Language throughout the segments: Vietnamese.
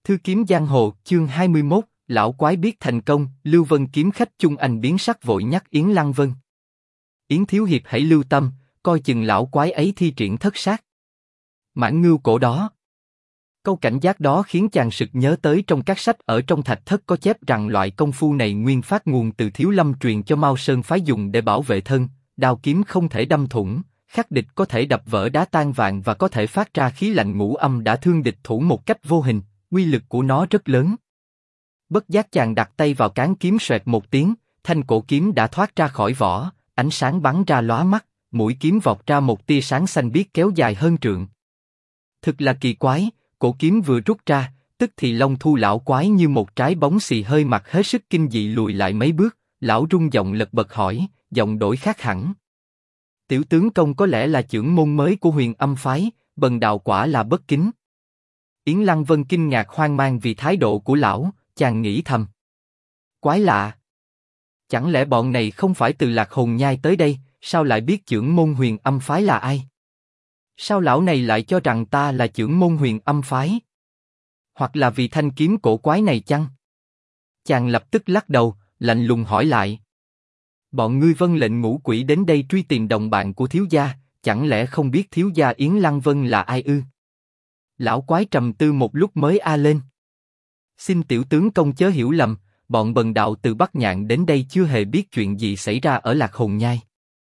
Thư kiếm giang hồ, chương 21, lão quái biết thành công, Lưu Vân kiếm khách Chung Anh biến sắc vội nhắc Yến Lăng Vân. Yến thiếu hiệp hãy lưu tâm, coi chừng lão quái ấy thi triển thất sát. Mãn Ngưu cổ đó. Câu cảnh giác đó khiến chàng sực nhớ tới trong các sách ở trong thạch thất có chép rằng loại công phu này nguyên phát nguồn từ Thiếu Lâm truyền cho Mao Sơn phái dùng để bảo vệ thân, đao kiếm không thể đâm thủng, khắc địch có thể đập vỡ đá tan vạn và có thể phát ra khí lạnh ngũ âm đã thương địch thủ một cách vô hình, uy lực của nó rất lớn. Bất giác chàng đặt tay vào cán kiếm xoẹt một tiếng, thanh cổ kiếm đã thoát ra khỏi vỏ, ánh sáng bắn ra lóa mắt, mũi kiếm vọt ra một tia sáng xanh biếc kéo dài hơn trượng. Thực là kỳ quái, cổ kiếm vừa rút ra, tức thì Long Thu lão quái như một trái bóng xì hơi mặt hết sức kinh dị lùi lại mấy bước, lão rung giọng lật bật hỏi, giọng đổi khác hẳn. Tiểu tướng công có lẽ là chưởng môn mới của Huyền Âm phái, bần đạo quả là bất kính. Yến Lăng Vân kinh ngạc hoang mang vì thái độ của lão, chàng nghĩ thầm. Quái lạ. Chẳng lẽ bọn này không phải từ Lạc Hồn Nhai tới đây, sao lại biết chưởng môn Huyền Âm phái là ai? Sao lão này lại cho rằng ta là chưởng môn Huyền Âm phái? Hoặc là vì thanh kiếm cổ quái này chăng? Chàng lập tức lắc đầu, lạnh lùng hỏi lại. Bọn ngươi vâng lệnh ngũ quỷ đến đây truy tìm đồng bạn của thiếu gia, chẳng lẽ không biết thiếu gia Yến Lăng Vân là ai ư? Lão quái trầm tư một lúc mới a lên. Xin tiểu tướng công chớ hiểu lầm, bọn bần đạo từ Bắc Nhạn đến đây chưa hề biết chuyện gì xảy ra ở Lạc Hồn Nhai.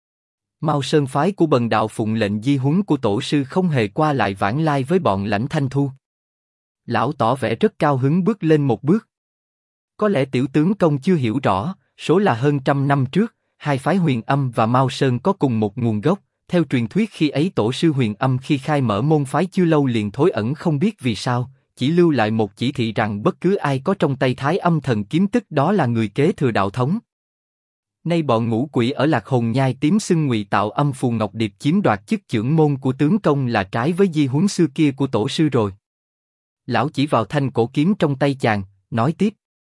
Mao Sơn phái của bần đạo phụng lệnh di huấn của tổ sư không hề qua lại vãng lai với bọn Lãnh Thanh Thu. Lão tỏ vẻ rất cao hứng bước lên một bước. Có lẽ tiểu tướng công chưa hiểu rõ, số là hơn 100 năm trước, hai phái Huyền Âm và Mao Sơn có cùng một nguồn gốc. Theo truyền thuyết khi ấy tổ sư Huyền Âm khi khai mở môn phái chưa lâu liền thối ẩn không biết vì sao, chỉ lưu lại một chỉ thị rằng bất cứ ai có trong tay Thái Âm thần kiếm tức đó là người kế thừa đạo thống. Nay bọn ngũ quỷ ở Lạc Hồn Nhai tím xưng ngụy tạo âm phù ngọc điệp chiếm đoạt chức chưởng môn của tướng công là trái với di huấn xưa kia của tổ sư rồi. Lão chỉ vào thanh cổ kiếm trong tay chàng, nói tiếp.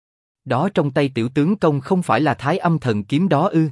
Đó trong tay tiểu tướng công không phải là Thái Âm thần kiếm đó ư?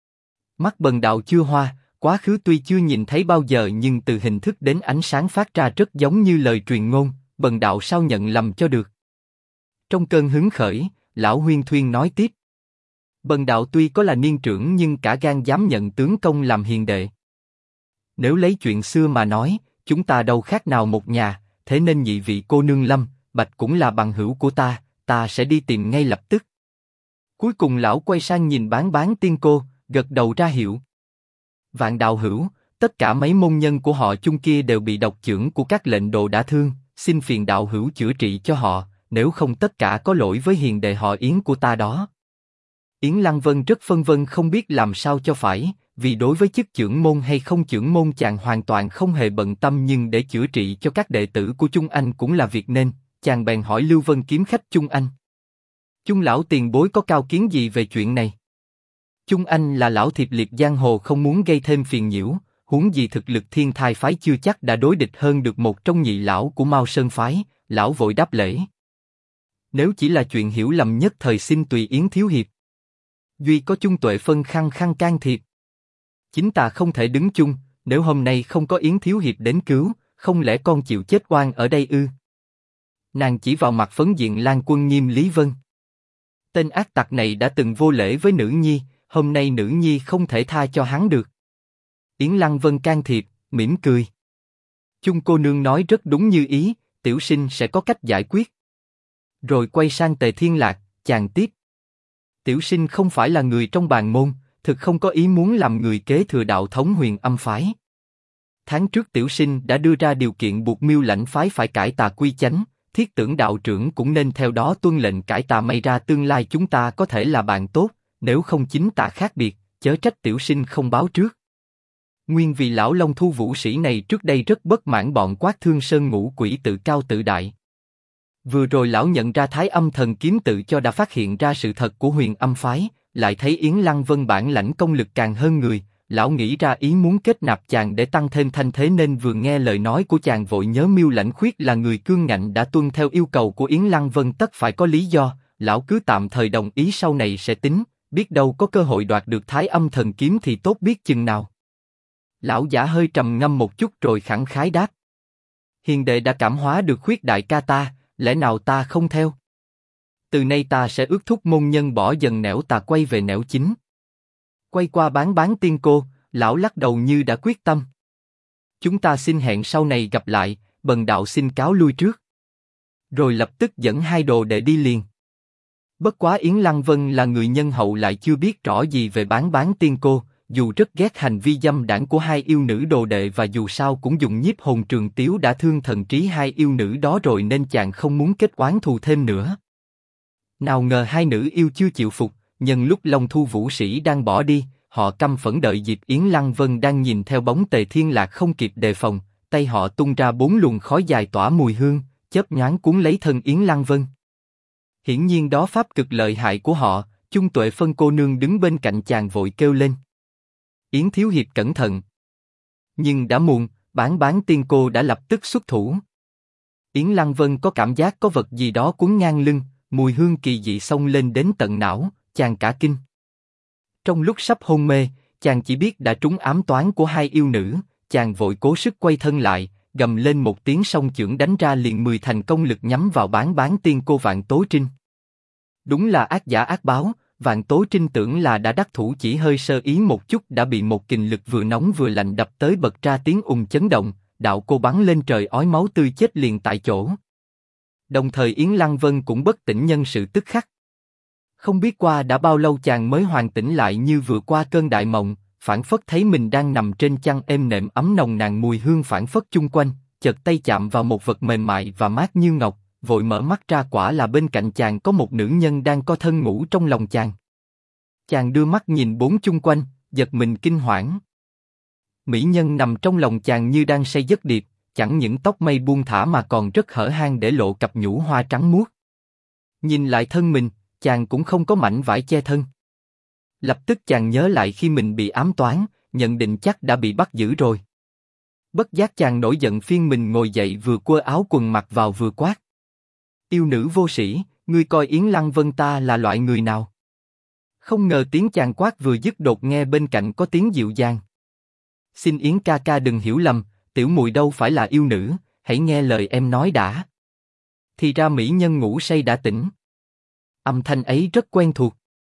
Mắt bần đạo chưa hoa, quá khứ tuy chưa nhìn thấy bao giờ nhưng từ hình thức đến ánh sáng phát ra rất giống như lời truyền ngôn, bần đạo sao nhận lầm cho được? Trong cơn hứng khởi, lão huyên thuyên nói tiếp. Bần đạo tuy có là niên trưởng nhưng cả gan dám nhận tướng công làm hiền đệ. Nếu lấy chuyện xưa mà nói, chúng ta đâu khác nào một nhà, thế nên nhị vị cô nương Lâm, Bạch cũng là bằng hữu của ta sẽ đi tìm ngay lập tức. Cuối cùng lão quay sang nhìn Bán Tiên cô, gật đầu ra hiệu. Vạn đạo hữu, tất cả mấy môn nhân của họ Chung kia đều bị độc chưởng của các lệnh đồ đả thương, xin phiền đạo hữu chữa trị cho họ, nếu không tất cả có lỗi với hiền đệ họ Yến của ta đó. Yến Lăng Vân rất phân vân không biết làm sao cho phải, vì đối với chức chưởng môn hay không chưởng môn chàng hoàn toàn không hề bận tâm, nhưng để chữa trị cho các đệ tử của Chung Anh cũng là việc nên, chàng bèn hỏi Lưu Vân kiếm khách Chung Anh. Chung lão tiền bối có cao kiến gì về chuyện này? Chung Anh là lão thiệp liệt giang hồ không muốn gây thêm phiền nhiễu, huống gì thực lực Thiên Thai phái chưa chắc đã đối địch hơn được một trong nhị lão của Mao Sơn phái, lão vội đáp lễ. Nếu chỉ là chuyện hiểu lầm nhất thời xin tùy Yến thiếu hiệp. Duy có Chung Tuệ Phân khăng khăng can thiệp. Chính ta không thể đứng chung, nếu hôm nay không có Yến thiếu hiệp đến cứu, không lẽ con chịu chết oan ở đây ư? Nàng chỉ vào mặt phấn diện Lan Quân Nghiêm Lý Vân. Tên ác tặc này đã từng vô lễ với nữ nhi, hôm nay nữ nhi không thể tha cho hắn được. Yến Lăng Vân can thiệp, mỉm cười. Chung cô nương nói rất đúng như ý, tiểu sinh sẽ có cách giải quyết. Rồi quay sang Tề Thiên Lạc, chàng tiếp. Tiểu sinh không phải là người trong bàn môn, thực không có ý muốn làm người kế thừa đạo thống Huyền Âm phái. Tháng trước tiểu sinh đã đưa ra điều kiện buộc Miêu Lãnh phái phải cải tà quy chánh, Thiết Tưởng đạo trưởng cũng nên theo đó tuân lệnh cải tà, may ra tương lai chúng ta có thể là bạn tốt, nếu không chính tà khác biệt, chớ trách tiểu sinh không báo trước. Nguyên vì lão Long Thu vũ sĩ này trước đây rất bất mãn bọn Quát Thương Sơn ngũ quỷ tự cao tự đại. Vừa rồi lão nhận ra Thái Âm thần kiếm tự cho đã phát hiện ra sự thật của Huyền Âm phái, lại thấy Yến Lăng Vân bản lãnh công lực càng hơn người, lão nghĩ ra ý muốn kết nạp chàng để tăng thêm thanh thế, nên vừa nghe lời nói của chàng vội nhớ Miêu Lãnh Khuyết là người cương ngạnh đã tuân theo yêu cầu của Yến Lăng Vân tất phải có lý do, lão cứ tạm thời đồng ý sau này sẽ tính, biết đâu có cơ hội đoạt được Thái Âm thần kiếm thì tốt biết chừng nào. Lão giả hơi trầm ngâm một chút rồi khẳng khái đáp. Hiền đệ đã cảm hóa được Khuyết đại ca ta, lẽ nào ta không theo? Từ nay ta sẽ ước thúc môn nhân bỏ dần nẻo tà quay về nẻo chính. Quay qua bán tiên cô, lão lắc đầu như đã quyết tâm. Chúng ta xin hẹn sau này gặp lại, bần đạo xin cáo lui trước. Rồi lập tức dẫn hai đồ đệ đi liền. Bất quá Yến Lăng Vân là người nhân hậu lại chưa biết rõ gì về bán tiên cô, dù rất ghét hành vi dâm đãng của hai yêu nữ đồ đệ và dù sao cũng dùng nhiếp hồn trường tiếu đã thương thần trí hai yêu nữ đó rồi nên chàng không muốn kết oán thù thêm nữa. Nào ngờ hai nữ yêu chưa chịu phục, nhân lúc Long Thu Vũ Sĩ đang bỏ đi, họ căm phẫn đợi dịp Yến Lăng Vân đang nhìn theo bóng Tề Thiên Lạc không kịp đề phòng, tay họ tung ra 4 luồng khói dài tỏa mùi hương, chớp nhoáng cuốn lấy thân Yến Lăng Vân. Hiển nhiên đó pháp cực lợi hại của họ, Chung Tuệ Phân cô nương đứng bên cạnh chàng vội kêu lên. Yến thiếu hiệp cẩn thận. Nhưng đã muộn, bán tiên cô đã lập tức xuất thủ. Yến Lăng Vân có cảm giác có vật gì đó cuốn ngang lưng, mùi hương kỳ dị xông lên đến tận não, chàng cả kinh. Trong lúc sắp hôn mê, chàng chỉ biết đã trúng ám toán của hai yêu nữ, chàng vội cố sức quay thân lại, gầm lên một tiếng song chưởng đánh ra liền 10 thành công lực nhắm vào bán tiên cô Vạn Tố Trinh. Đúng là ác giả ác báo, Vạn Tố Trinh tưởng là đã đắc thủ chỉ hơi sơ ý một chút đã bị một kình lực vừa nóng vừa lạnh đập tới bật ra tiếng chấn động, đạo cô bắn lên trời ói máu tươi chết liền tại chỗ. Đồng thời Yến Lăng Vân cũng bất tỉnh nhân sự tức khắc. Không biết qua đã bao lâu chàng mới hoàn tỉnh lại như vừa qua cơn đại mộng, phảng phất thấy mình đang nằm trên chăn êm nệm ấm nồng nàn mùi hương phảng phất chung quanh, chợt tay chạm vào một vật mềm mại và mát như ngọc, vội mở mắt ra quả là bên cạnh chàng có một nữ nhân đang co thân ngủ trong lòng chàng. Chàng đưa mắt nhìn bốn chung quanh, giật mình kinh hoảng. Mỹ nhân nằm trong lòng chàng như đang say giấc điệp, chẳng những tóc mây buông thả mà còn rất hở hang để lộ cặp nhũ hoa trắng muốt. Nhìn lại thân mình, chàng cũng không có mảnh vải che thân. Lập tức chàng nhớ lại khi mình bị ám toán, nhận định chắc đã bị bắt giữ rồi. Bất giác chàng nổi giận phiên mình ngồi dậy vừa quơ áo quần mặc vào vừa quát. Yêu nữ vô sĩ, ngươi coi Yến Lăng Vân ta là loại người nào? Không ngờ tiếng chàng quát vừa dứt đột nghe bên cạnh có tiếng dịu dàng. Xin Yến ca ca đừng hiểu lầm, tiểu muội đâu phải là yêu nữ, hãy nghe lời em nói đã. Thì ra mỹ nhân ngủ say đã tỉnh. Âm thanh ấy rất quen thuộc.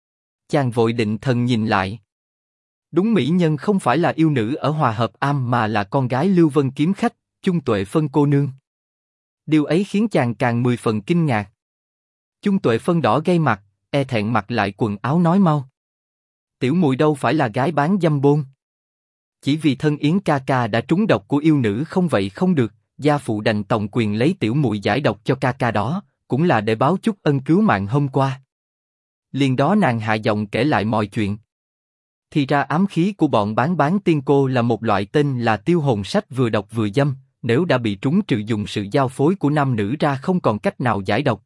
Chàng vội định thần nhìn lại. Đúng mỹ nhân không phải là yêu nữ ở Hòa Hợp Am mà là con gái Lưu Vân kiếm khách, Chung Tuệ Phân cô nương. Điều ấy khiến chàng càng 10 phần kinh ngạc. Chung Tuệ Phân đỏ gay mặt, e thẹn mặc lại quần áo nói mau. Tiểu muội đâu phải là gái bán dâm bôn. Chỉ vì thân Yến ca ca đã trúng độc của yêu nữ không vậy không được, gia phụ đành tòng quyền lấy tiểu muội giải độc cho ca ca đó, cũng là để báo chút ân cứu mạng hôm qua. Liền đó nàng hạ giọng kể lại mọi chuyện. Thì ra ám khí của bọn bán tiên cô là một loại tên là tiêu hồn sách vừa độc vừa dâm, nếu đã bị trúng trừ dùng sự giao phối của nam nữ ra không còn cách nào giải độc.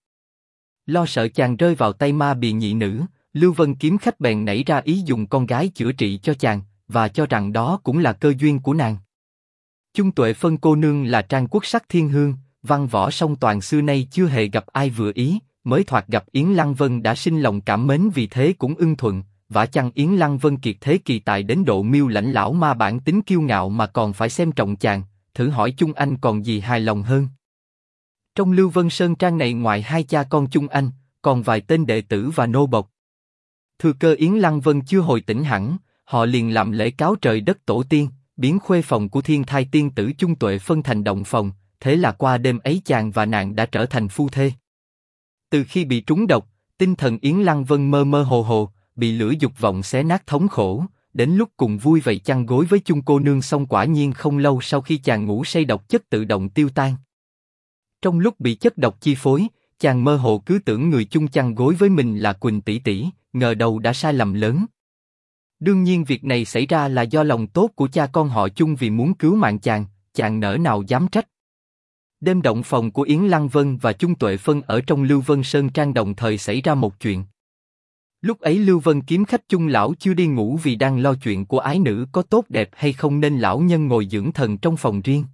Lo sợ chàng rơi vào tay ma bì nhị nữ, Lưu Vân kiếm khách bèn nảy ra ý dùng con gái chữa trị cho chàng, và cho rằng đó cũng là cơ duyên của nàng. Chung Tuệ Phân cô nương là trang quốc sắc thiên hương, văn võ song toàn xưa nay chưa hề gặp ai vừa ý, mới thoạt gặp Yến Lăng Vân đã sinh lòng cảm mến vì thế cũng ưng thuận, vả chăng Yến Lăng Vân kiệt thế kỳ tài đến độ miêu lãnh lão ma bản tính kiêu ngạo mà còn phải xem trọng chàng, thử hỏi Chung Anh còn gì hài lòng hơn. Trong Lưu Vân Sơn Trang này ngoài hai cha con Chung Anh, còn vài tên đệ tử và nô bộc. Thừa cơ Yến Lăng Vân chưa hồi tỉnh hẳn, họ liền làm lễ cáo trời đất tổ tiên, biến khuê phòng của thiên thai tiên tử Chung Tuệ Phân thành động phòng, thế là qua đêm ấy chàng và nàng đã trở thành phu thê. Từ khi bị trúng độc, tinh thần Yến Lăng Vân mơ mơ hồ hồ, bị lửa dục vọng xé nát thống khổ, đến lúc cùng vui vầy chăn gối với Chung cô nương xong quả nhiên không lâu sau khi chàng ngủ say độc chất tự động tiêu tan. Trong lúc bị chất độc chi phối, chàng mơ hồ cứ tưởng người chung chăn gối với mình là Quỳnh tỷ tỷ, ngờ đầu đã sai lầm lớn. Đương nhiên việc này xảy ra là do lòng tốt của cha con họ Chung vì muốn cứu mạng chàng nỡ nào dám trách. Đêm động phòng của Yến Lăng Vân và Chung Tuệ Phân ở trong Lưu Vân Sơn Trang đồng thời xảy ra một chuyện. Lúc ấy Lưu Vân kiếm khách Chung lão chưa đi ngủ vì đang lo chuyện của ái nữ có tốt đẹp hay không nên lão nhân ngồi dưỡng thần trong phòng riêng.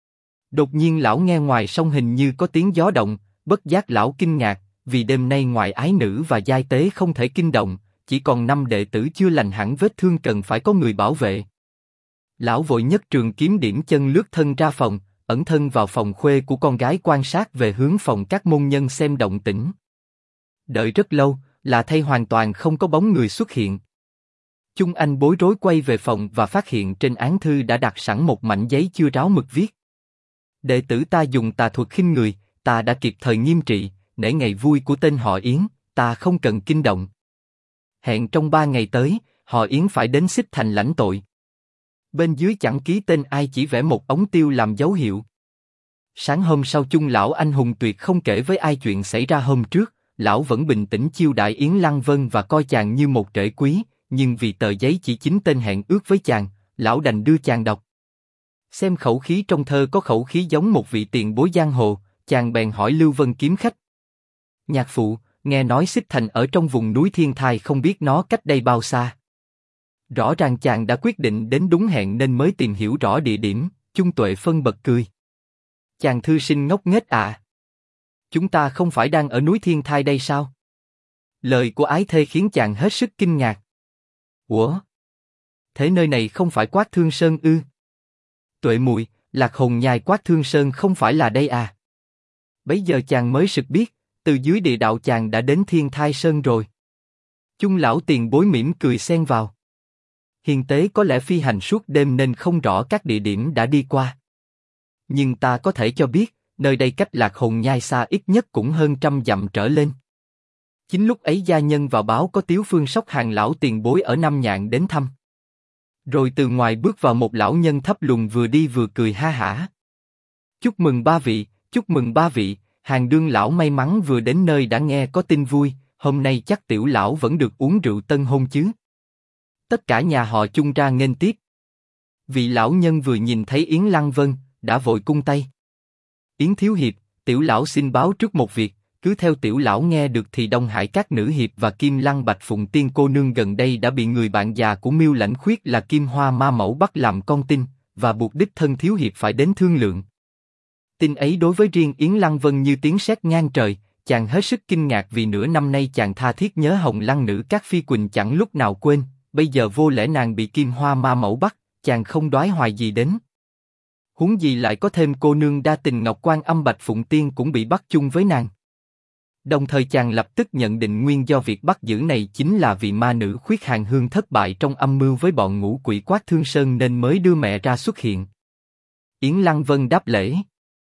Đột nhiên lão nghe ngoài sông hình như có tiếng gió động, bất giác lão kinh ngạc, vì đêm nay ngoài ái nữ và giai tế không thể kinh động, chỉ còn 5 đệ tử chưa lành hẳn vết thương cần phải có người bảo vệ. Lão vội nhất trường kiếm điểm chân lướt thân ra phòng, ẩn thân vào phòng khuê của con gái quan sát về hướng phòng các môn nhân xem động tĩnh. Đợi rất lâu, là thay hoàn toàn không có bóng người xuất hiện. Chung Anh bối rối quay về phòng và phát hiện trên án thư đã đặt sẵn một mảnh giấy chưa ráo mực viết. Đệ tử ta dùng tà thuật khinh người, ta đã kịp thời nghiêm trị, nể ngày vui của tên họ Yến, ta không cần kinh động. Hẹn trong 3 ngày tới, họ Yến phải đến Xích Thành lãnh tội. Bên dưới chẳng ký tên ai, chỉ vẽ một ống tiêu làm dấu hiệu. Sáng hôm sau Chung lão anh hùng tuyệt không kể với ai chuyện xảy ra hôm trước, lão vẫn bình tĩnh chiêu đãi Yến Lăng Vân và coi chàng như một rể quý, nhưng vì tờ giấy chỉ chính tên hẹn ước với chàng, lão đành đưa chàng đọc. Xem khẩu khí trong thơ có khẩu khí giống một vị tiền bối giang hồ, chàng bèn hỏi Lưu Vân kiếm khách. Nhạc phụ, nghe nói Xích Thành ở trong vùng núi Thiên Thai, không biết nó cách đây bao xa. Rõ ràng chàng đã quyết định đến đúng hẹn nên mới tìm hiểu rõ địa điểm. Chung Tuệ Phân bật cười. Chàng thư sinh ngốc nghếch à. Chúng ta không phải đang ở núi Thiên Thai đây sao? Lời của ái thê khiến chàng hết sức kinh ngạc. Ủa? Thế nơi này không phải Quát Thương Sơn ư? Tuệ muội, Lạc Hồn Nhai Quát Thương Sơn không phải là đây à? Bấy giờ chàng mới sực biết, từ dưới địa đạo chàng đã đến Thiên Thai Sơn rồi. Chung lão tiền bối mỉm cười xen vào. Hiền tế có lẽ phi hành suốt đêm nên không rõ các địa điểm đã đi qua. Nhưng ta có thể cho biết, nơi đây cách Lạc Hồn Nhai xa ít nhất cũng hơn 100 dặm trở lên. Chính lúc ấy gia nhân vào báo có Tiếu Phương Sóc Hàng lão tiền bối ở Nam Nhạn đến thăm. Rồi từ ngoài bước vào một lão nhân thấp lùn vừa đi vừa cười ha hả. Chúc mừng ba vị, chúc mừng ba vị, Hàng đương lão may mắn vừa đến nơi đã nghe có tin vui, hôm nay chắc tiểu lão vẫn được uống rượu tân hôn chứ. Tất cả nhà họ Chung ra nghênh tiếp. Vị lão nhân vừa nhìn thấy Yến Lăng Vân, đã vội cung tay. Yến thiếu hiệp, tiểu lão xin báo trước một việc, cứ theo tiểu lão nghe được thì Đông Hải các nữ hiệp và Kim Lăng Bạch Phụng Tiên cô nương gần đây đã bị người bạn già của Miêu Lãnh Khuyết là Kim Hoa Ma Mẫu bắt làm con tin, và buộc đích thân thiếu hiệp phải đến thương lượng. Tin ấy đối với riêng Yến Lăng Vân như tiếng sét ngang trời, chàng hết sức kinh ngạc vì nửa năm nay chàng tha thiết nhớ Hồng Lăng nữ các phi quỳnh chẳng lúc nào quên, bây giờ vô lẽ nàng bị Kim Hoa Ma Mẫu bắt, chàng không đoái hoài gì đến. Huống gì lại có thêm cô nương đa tình Ngọc Quan Âm Bạch Phụng Tiên cũng bị bắt chung với nàng. Đồng thời chàng lập tức nhận định nguyên do việc bắt giữ này chính là vì ma nữ Khuyết Hàng Hương thất bại trong âm mưu với bọn ngũ quỷ Quát Thương Sơn nên mới đưa mẹ ra xuất hiện. Yến Lăng Vân đáp lễ.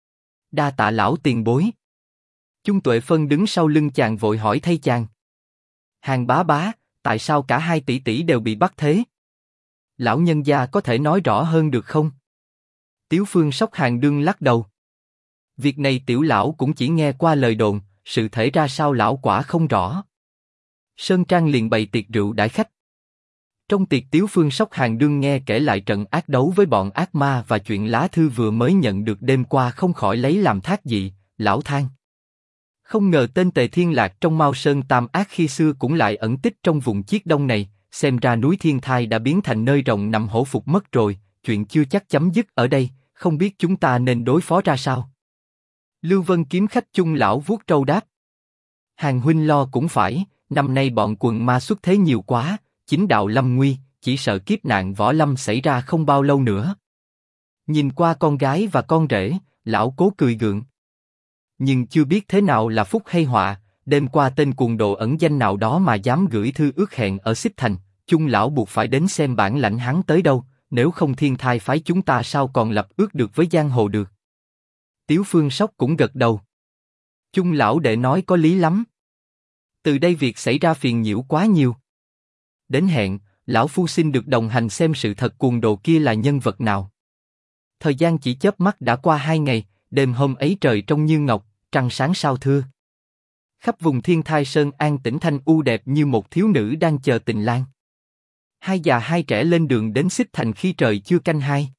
Đa tạ lão tiền bối. Chung Tuệ Phân đứng sau lưng chàng vội hỏi thay chàng. Hàng bá bá, tại sao cả hai tỷ tỷ đều bị bắt thế? Lão nhân gia có thể nói rõ hơn được không? Tiếu Phương Sóc Hàng đương lắc đầu. Việc này tiểu lão cũng chỉ nghe qua lời đồn, sự thể ra sao lão quả không rõ. Sơn Trang liền bày tiệc rượu đãi khách. Trong tiệc Tiếu Phương Sóc Hàng đương nghe kể lại trận ác đấu với bọn ác ma và chuyện lá thư vừa mới nhận được đêm qua không khỏi lấy làm thác dị, lão than. Không ngờ tên Tề Thiên Lạc trong Mao Sơn Tam Ác khi xưa cũng lại ẩn tích trong vùng Chiết Đông này, xem ra núi Thiên Thai đã biến thành nơi rồng nằm hổ phục mất rồi, chuyện chưa chắc chấm dứt ở đây, không biết chúng ta nên đối phó ra sao. Lưu Vân kiếm khách Chung lão vuốt râu đáp. Hàng huynh lo cũng phải, năm nay bọn quần ma xuất thế nhiều quá, chính đạo lâm nguy, chỉ sợ kiếp nạn võ lâm xảy ra không bao lâu nữa. Nhìn qua con gái và con rể, lão cố cười gượng. Nhưng chưa biết thế nào là phúc hay họa, đêm qua tên cuồng đồ ẩn danh nào đó mà dám gửi thư ước hẹn ở Xích Thành, Chung lão buộc phải đến xem bản lãnh hắn tới đâu, nếu không Thiên Thai phái chúng ta sao còn lập ước được với giang hồ được. Tiếu Phương Sóc cũng gật đầu. Chung lão đệ nói có lý lắm. Từ đây việc xảy ra phiền nhiễu quá nhiều. Đến hẹn, lão phu xin được đồng hành xem sự thật cuồng đồ kia là nhân vật nào. Thời gian chỉ chớp mắt đã qua 2 ngày, đêm hôm ấy trời trong như ngọc, trăng sáng sao thưa. Khắp vùng Thiên Thai Sơn an tĩnh thanh u đẹp như một thiếu nữ đang chờ tình lang. Hai già hai trẻ lên đường đến Xích Thành khi trời chưa canh hai.